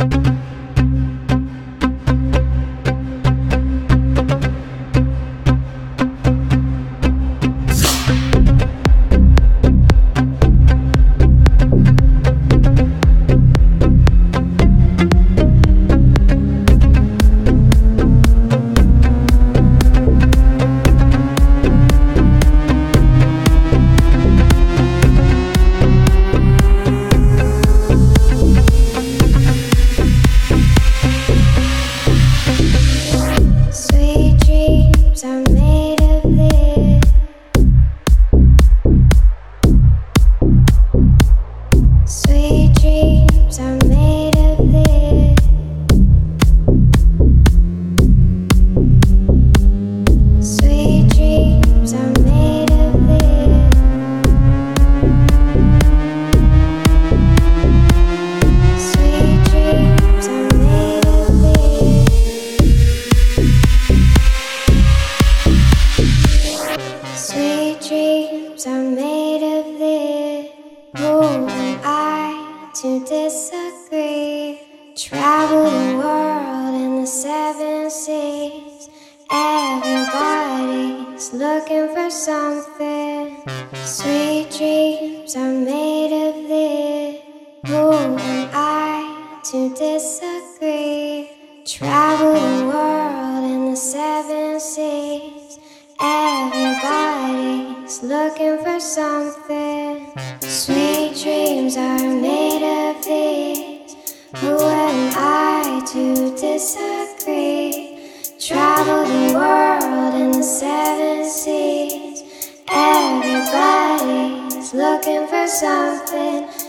to disagree. Travel the world in the 7 seas. Everybody's looking for something. Sweet dreams are made of this. Who am I to disagree? Travel the world in the 7 seas. Everybody's looking for something. Sweet dreams are made of these. Who am I to disagree? Travel the world in the 7 seas. Everybody's looking for something.